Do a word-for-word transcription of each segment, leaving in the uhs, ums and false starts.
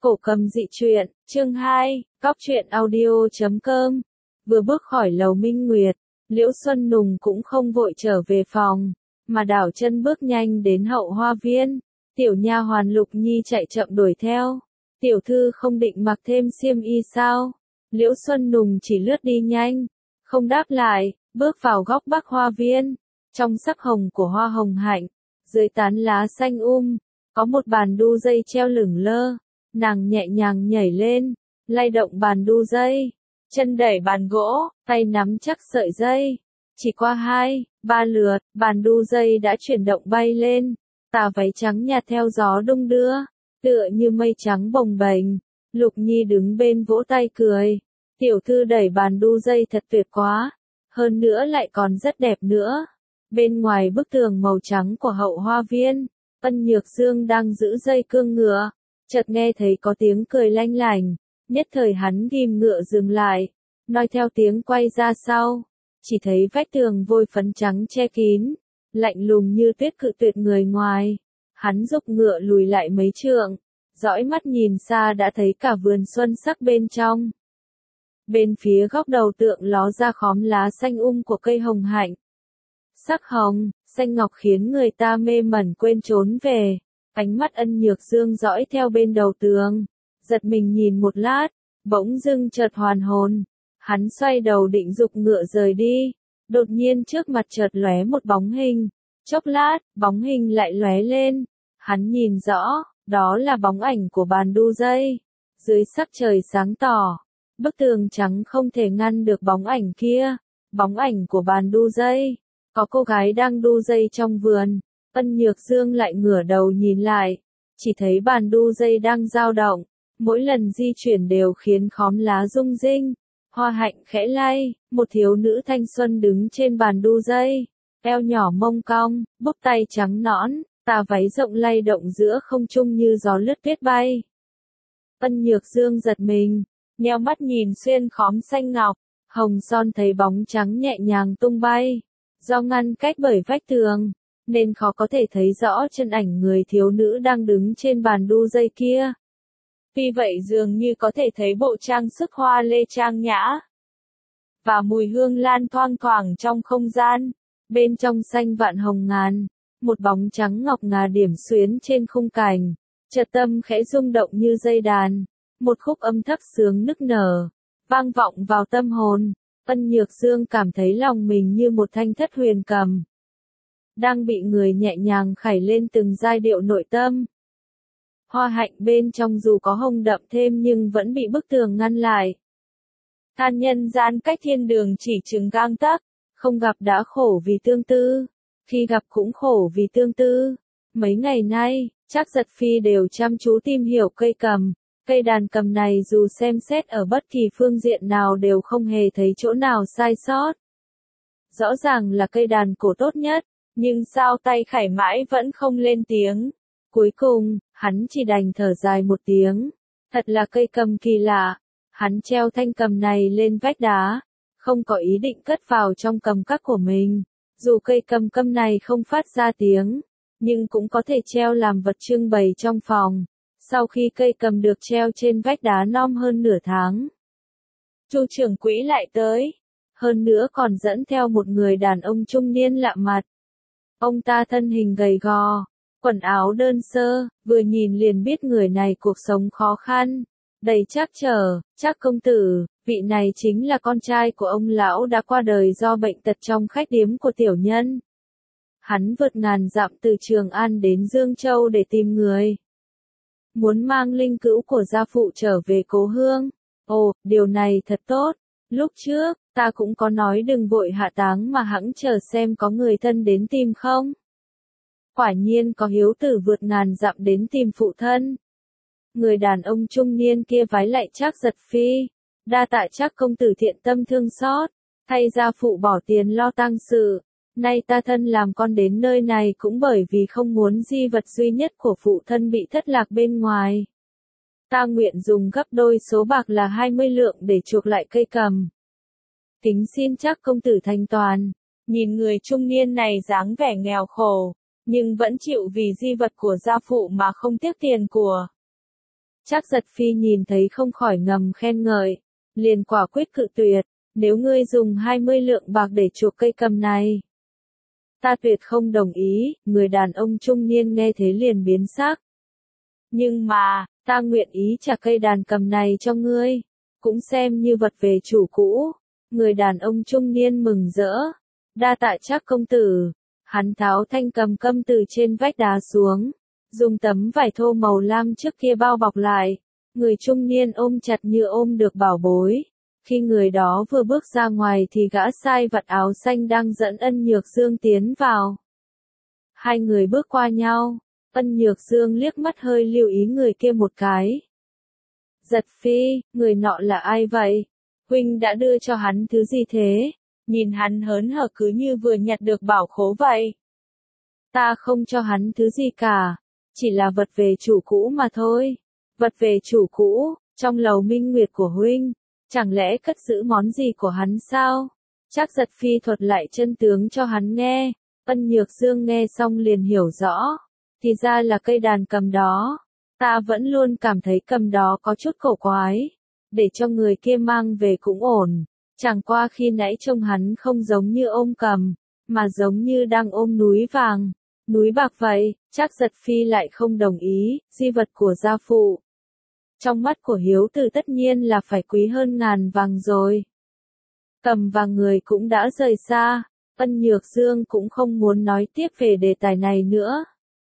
Cổ cầm dị truyện, chương hai, góc truyện audio chấm com. Vừa bước khỏi lầu Minh Nguyệt, Liễu Xuân Nùng cũng không vội trở về phòng, mà đảo chân bước nhanh đến hậu hoa viên. Tiểu nha hoàn Lục Nhi chạy chậm đuổi theo. Tiểu thư không định mặc thêm xiêm y sao? Liễu Xuân Nùng chỉ lướt đi nhanh, không đáp lại, bước vào góc bắc hoa viên. Trong sắc hồng của hoa hồng hạnh, dưới tán lá xanh um, có một bàn đu dây treo lửng lơ. Nàng nhẹ nhàng nhảy lên, lay động bàn đu dây, chân đẩy bàn gỗ, tay nắm chắc sợi dây. Chỉ qua hai, ba lượt, bàn đu dây đã chuyển động bay lên, tà váy trắng nhạt theo gió đung đưa, tựa như mây trắng bồng bềnh. Lục Nhi đứng bên vỗ tay cười, tiểu thư đẩy bàn đu dây thật tuyệt quá, hơn nữa lại còn rất đẹp nữa. Bên ngoài bức tường màu trắng của hậu hoa viên, Ân Nhược Dương đang giữ dây cương ngựa. Chợt nghe thấy có tiếng cười lanh lảnh, nhất thời hắn ghim ngựa dừng lại, noi theo tiếng quay ra sau, chỉ thấy vách tường vôi phấn trắng che kín, lạnh lùng như tuyết cự tuyệt người ngoài. Hắn giục ngựa lùi lại mấy trượng, dõi mắt nhìn xa đã thấy cả vườn xuân sắc bên trong. Bên phía góc đầu tượng ló ra khóm lá xanh um của cây hồng hạnh. Sắc hồng, xanh ngọc khiến người ta mê mẩn quên trốn về. Ánh mắt Ân Nhược Dương dõi theo bên đầu tường, giật mình nhìn một lát, bỗng dưng chợt hoàn hồn. Hắn xoay đầu định giục ngựa rời đi, đột nhiên trước mặt chợt lóe một bóng hình, chốc lát, bóng hình lại lóe lên. Hắn nhìn rõ, đó là bóng ảnh của bàn đu dây. Dưới sắc trời sáng tỏ, bức tường trắng không thể ngăn được bóng ảnh kia, bóng ảnh của bàn đu dây. Có cô gái đang đu dây trong vườn. Ân Nhược Dương lại ngửa đầu nhìn lại, chỉ thấy bàn đu dây đang dao động, mỗi lần di chuyển đều khiến khóm lá rung rinh. Hoa hạnh khẽ lay, một thiếu nữ thanh xuân đứng trên bàn đu dây, eo nhỏ mông cong, búp tay trắng nõn, tà váy rộng lay động giữa không trung như gió lướt tuyết bay. Ân Nhược Dương giật mình, nheo mắt nhìn xuyên khóm xanh ngọc, hồng son thấy bóng trắng nhẹ nhàng tung bay, do ngăn cách bởi vách tường, nên khó có thể thấy rõ chân ảnh người thiếu nữ đang đứng trên bàn đu dây kia. Tuy vậy dường như có thể thấy bộ trang sức hoa lê trang nhã, và mùi hương lan thoang thoảng trong không gian. Bên trong xanh vạn hồng ngàn, một bóng trắng ngọc ngà điểm xuyến trên khung cảnh, chợt tâm khẽ rung động như dây đàn, một khúc âm thấp sướng nức nở, vang vọng vào tâm hồn. Ân Nhược Dương cảm thấy lòng mình như một thanh thất huyền cầm, đang bị người nhẹ nhàng khải lên từng giai điệu nội tâm. Hoa hạnh bên trong dù có hồng đậm thêm nhưng vẫn bị bức tường ngăn lại. Than nhân gian cách thiên đường chỉ chừng gang tấc, không gặp đã khổ vì tương tư, khi gặp cũng khổ vì tương tư. Mấy ngày nay, Trác Giật Phi đều chăm chú tìm hiểu cây cầm. Cây đàn cầm này dù xem xét ở bất kỳ phương diện nào đều không hề thấy chỗ nào sai sót. Rõ ràng là cây đàn cổ tốt nhất. Nhưng sao tay khải mãi vẫn không lên tiếng. Cuối cùng, hắn chỉ đành thở dài một tiếng. Thật là cây cầm kỳ lạ. Hắn treo thanh cầm này lên vách đá, không có ý định cất vào trong cầm các của mình. Dù cây cầm câm này không phát ra tiếng, nhưng cũng có thể treo làm vật trưng bày trong phòng. Sau khi cây cầm được treo trên vách đá non hơn nửa tháng, Chu trưởng quỹ lại tới. Hơn nữa còn dẫn theo một người đàn ông trung niên lạ mặt. Ông ta thân hình gầy gò, quần áo đơn sơ, vừa nhìn liền biết người này cuộc sống khó khăn, đầy trắc trở. Trác công tử, vị này chính là con trai của ông lão đã qua đời do bệnh tật trong khách điếm của tiểu nhân. Hắn vượt ngàn dặm từ Trường An đến Dương Châu để tìm người, muốn mang linh cữu của gia phụ trở về cố hương. Ồ, điều này thật tốt. Lúc trước, ta cũng có nói đừng vội hạ táng mà hẵng chờ xem có người thân đến tìm không. Quả nhiên có hiếu tử vượt ngàn dặm đến tìm phụ thân. Người đàn ông trung niên kia vái lại Trác Giật Phi, đa tạ Trác công tử thiện tâm thương xót, thay gia phụ bỏ tiền lo tang sự. Nay ta thân làm con đến nơi này cũng bởi vì không muốn di vật duy nhất của phụ thân bị thất lạc bên ngoài. Ta nguyện dùng gấp đôi số bạc là hai mươi lượng để chuộc lại cây cầm. Kính xin Trác công tử thanh toàn. Nhìn người trung niên này dáng vẻ nghèo khổ, nhưng vẫn chịu vì di vật của gia phụ mà không tiếc tiền của. Trác Giật Phi nhìn thấy không khỏi ngầm khen ngợi, liền quả quyết cự tuyệt, nếu ngươi dùng hai mươi lượng bạc để chuộc cây cầm này, ta tuyệt không đồng ý. Người đàn ông trung niên nghe thế liền biến sắc. Nhưng mà, ta nguyện ý trả cây đàn cầm này cho ngươi, cũng xem như vật về chủ cũ. Người đàn ông trung niên mừng rỡ, đa tạ Trác công tử. Hắn tháo thanh cầm câm từ trên vách đá xuống, dùng tấm vải thô màu lam trước kia bao bọc lại. Người trung niên ôm chặt như ôm được bảo bối. Khi người đó vừa bước ra ngoài thì gã sai vặt áo xanh đang dẫn Ân Nhược Dương tiến vào. Hai người bước qua nhau, Ân Nhược Dương liếc mắt hơi lưu ý người kia một cái. Giật Phi, người nọ là ai vậy? Huynh đã đưa cho hắn thứ gì thế? Nhìn hắn hớn hở cứ như vừa nhặt được bảo khố vậy. Ta không cho hắn thứ gì cả, chỉ là vật về chủ cũ mà thôi. Vật về chủ cũ, trong lầu minh nguyệt của huynh, chẳng lẽ cất giữ món gì của hắn sao? Trác Giật Phi thuật lại chân tướng cho hắn nghe. Ân Nhược Dương nghe xong liền hiểu rõ, thì ra là cây đàn cầm đó. Ta vẫn luôn cảm thấy cầm đó có chút cổ quái, để cho người kia mang về cũng ổn. Chẳng qua khi nãy trông hắn không giống như ôm cầm, mà giống như đang ôm núi vàng, núi bạc vậy. Trác Giật Phi lại không đồng ý, di vật của gia phụ, trong mắt của hiếu tử tất nhiên là phải quý hơn ngàn vàng rồi. Cầm và người cũng đã rời xa, Ân Nhược Dương cũng không muốn nói tiếp về đề tài này nữa.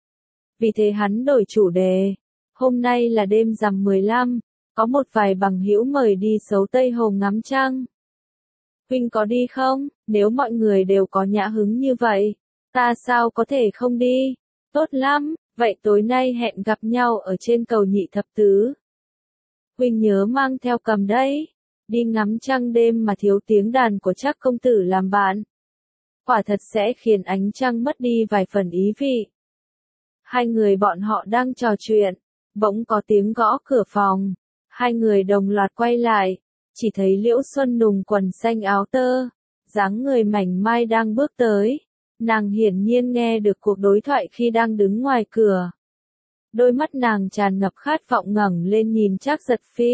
Vì thế hắn đổi chủ đề. Hôm nay là đêm rằm mười lăm, có một vài bằng hữu mời đi Sấu Tây Hồ ngắm trăng. Huynh có đi không? Nếu mọi người đều có nhã hứng như vậy, ta sao có thể không đi? Tốt lắm, vậy tối nay hẹn gặp nhau ở trên cầu Nhị Thập Tứ. Huynh nhớ mang theo cầm đấy. Đi ngắm trăng đêm mà thiếu tiếng đàn của Trác công tử làm bạn, quả thật sẽ khiến ánh trăng mất đi vài phần ý vị. Hai người bọn họ đang trò chuyện, bỗng có tiếng gõ cửa phòng. Hai người đồng loạt quay lại, chỉ thấy Liễu Xuân Nùng quần xanh áo tơ, dáng người mảnh mai đang bước tới. Nàng hiển nhiên nghe được cuộc đối thoại khi đang đứng ngoài cửa. Đôi mắt nàng tràn ngập khát vọng ngẩng lên nhìn Trác Giật Phi.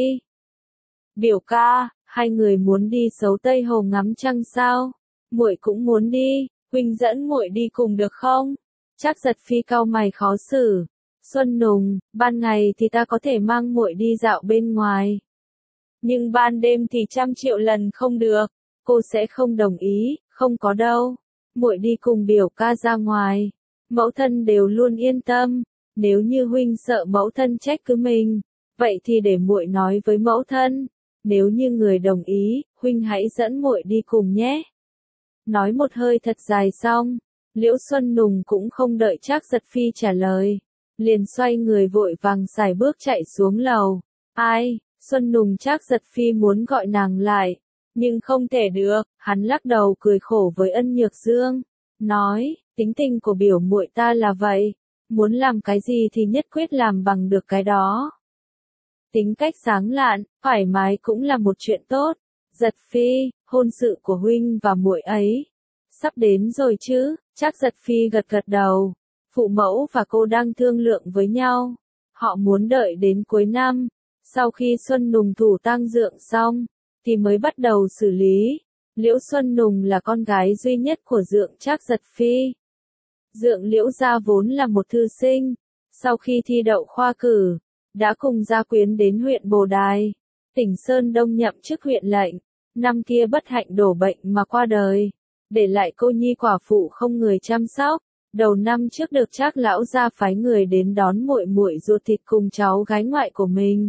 Biểu ca, hai người muốn đi Sấu Tây Hồ ngắm trăng sao? Muội cũng muốn đi, huynh dẫn muội đi cùng được không? Trác Giật Phi cau mày khó xử. Xuân Nùng, ban ngày thì ta có thể mang muội đi dạo bên ngoài, nhưng ban đêm thì trăm triệu lần không được. Cô sẽ không đồng ý. Không có đâu, muội đi cùng biểu ca ra ngoài, mẫu thân đều luôn yên tâm. Nếu như huynh sợ mẫu thân trách cứ mình, vậy thì để muội nói với mẫu thân. Nếu như người đồng ý, huynh hãy dẫn muội đi cùng nhé. Nói một hơi thật dài xong, Liễu Xuân Nùng cũng không đợi Trác Giật Phi trả lời, liền xoay người vội vàng sải bước chạy xuống lầu. Ai? Xuân Nùng. Trác Giật Phi muốn gọi nàng lại, nhưng không thể được. Hắn lắc đầu cười khổ với Ân Nhược Dương, nói, tính tình của biểu muội ta là vậy, muốn làm cái gì thì nhất quyết làm bằng được cái đó. Tính cách sáng lạn, thoải mái cũng là một chuyện tốt. Giật Phi, hôn sự của huynh và muội ấy sắp đến rồi chứ? Trác Giật Phi gật gật đầu. Phụ mẫu và cô đang thương lượng với nhau, họ muốn đợi đến cuối năm, sau khi Xuân Nùng thủ tang Dượng xong, thì mới bắt đầu xử lý. Liễu Xuân Nùng là con gái duy nhất của Dượng Trác Giật Phi. Dượng Liễu gia vốn là một thư sinh, sau khi thi đậu khoa cử, đã cùng gia quyến đến huyện Bồ Đài, tỉnh Sơn Đông nhậm chức huyện lệnh. Năm kia bất hạnh đổ bệnh mà qua đời, để lại cô nhi quả phụ không người chăm sóc. Đầu năm trước được Trác lão gia phái người đến đón muội muội ruột thịt cùng cháu gái ngoại của mình.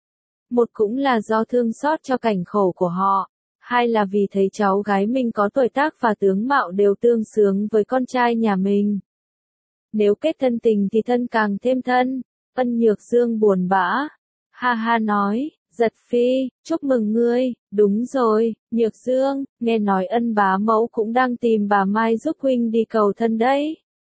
Một cũng là do thương xót cho cảnh khổ của họ, hai là vì thấy cháu gái mình có tuổi tác và tướng mạo đều tương xứng với con trai nhà mình. Nếu kết thân tình thì thân càng thêm thân. Ân Nhược Dương buồn bã, ha ha nói, Giật Phi, chúc mừng ngươi. Đúng rồi, Nhược Dương, nghe nói Ân bá mẫu cũng đang tìm bà Mai giúp huynh đi cầu thân đấy.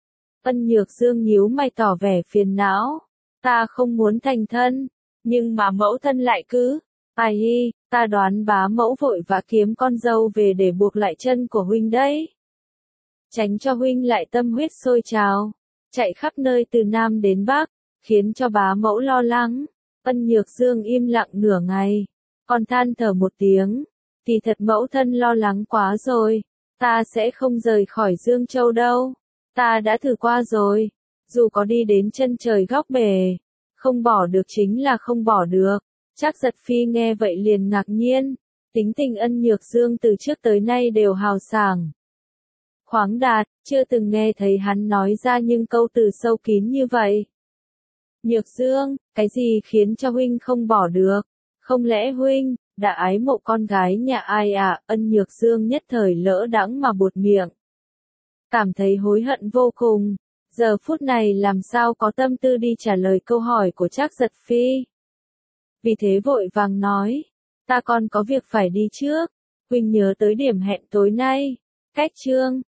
Ân Nhược Dương nhíu mày tỏ vẻ phiền não, ta không muốn thành thân, nhưng mà mẫu thân lại cứ, ai hi, ta đoán bá mẫu vội vã kiếm con dâu về để buộc lại chân của huynh đấy. Tránh cho huynh lại tâm huyết sôi trào, chạy khắp nơi từ Nam đến Bắc, khiến cho bá mẫu lo lắng. Ân Nhược Dương im lặng nửa ngày, còn than thở một tiếng, kỳ thật mẫu thân lo lắng quá rồi, ta sẽ không rời khỏi Dương Châu đâu, ta đã thử qua rồi, dù có đi đến chân trời góc bể, không bỏ được chính là không bỏ được. Trác Giật Phi nghe vậy liền ngạc nhiên, tính tình Ân Nhược Dương từ trước tới nay đều hào sảng, khoáng đạt, chưa từng nghe thấy hắn nói ra những câu từ sâu kín như vậy. Nhược Dương, cái gì khiến cho huynh không bỏ được? Không lẽ huynh đã ái mộ con gái nhà ai à? Ân Nhược Dương nhất thời lỡ đãng mà buột miệng, cảm thấy hối hận vô cùng, giờ phút này làm sao có tâm tư đi trả lời câu hỏi của Trác Giật Phi. Vì thế vội vàng nói, ta còn có việc phải đi trước, huynh nhớ tới điểm hẹn tối nay. Cách chương